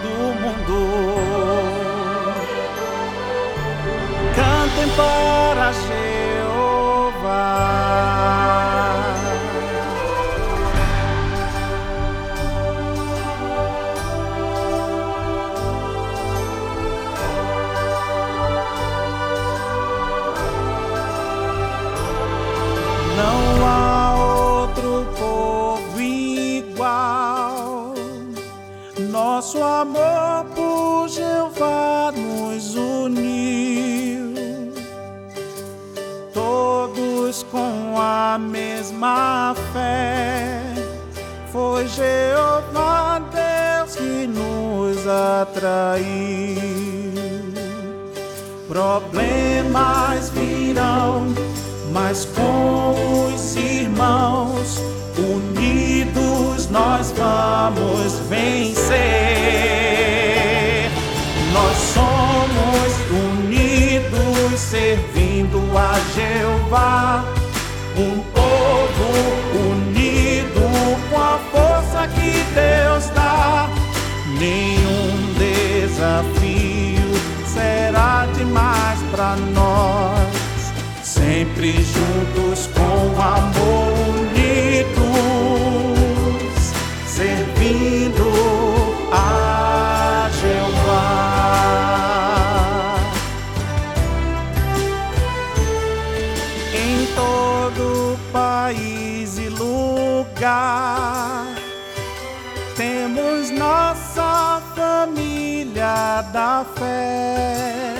do mundo. Cantem para Jeová. Não há outro povo igual. Nosso amor por Jeová nos uniu. Todos com a mesma fé. Foi Jeová Deus que nos atraiu. Problemas virão, mas com os irmãos unidos nós vamos vencer. Nós somos unidos servindo a Jeová, um povo unido com a força que Deus dá. Nenhum desafio será demais para nós. Sempre juntos com amor unidos, servindo a Jeová. Em todo país e lugar, temos nossa família da fé.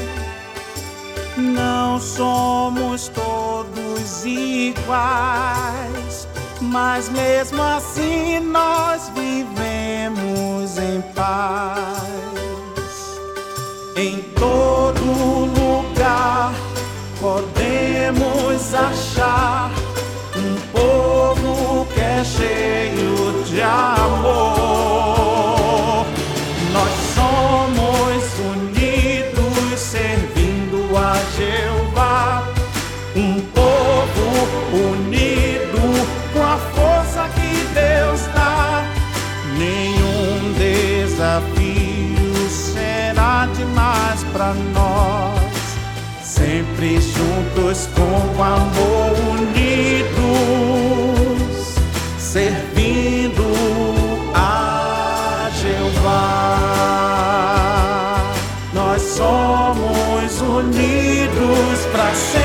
Não somos todos iguais, mas mesmo assim nós vivemos em paz. Em todo lugar podemos achar um povo que é cheio de amor. Nós somos unidos servindo a Jeová, um povo unido com a força que Deus dá. Nenhum desafio será demais para nós. Sempre juntos com amor unidos, servindo a Jeová. Nós somos unidos para sempre.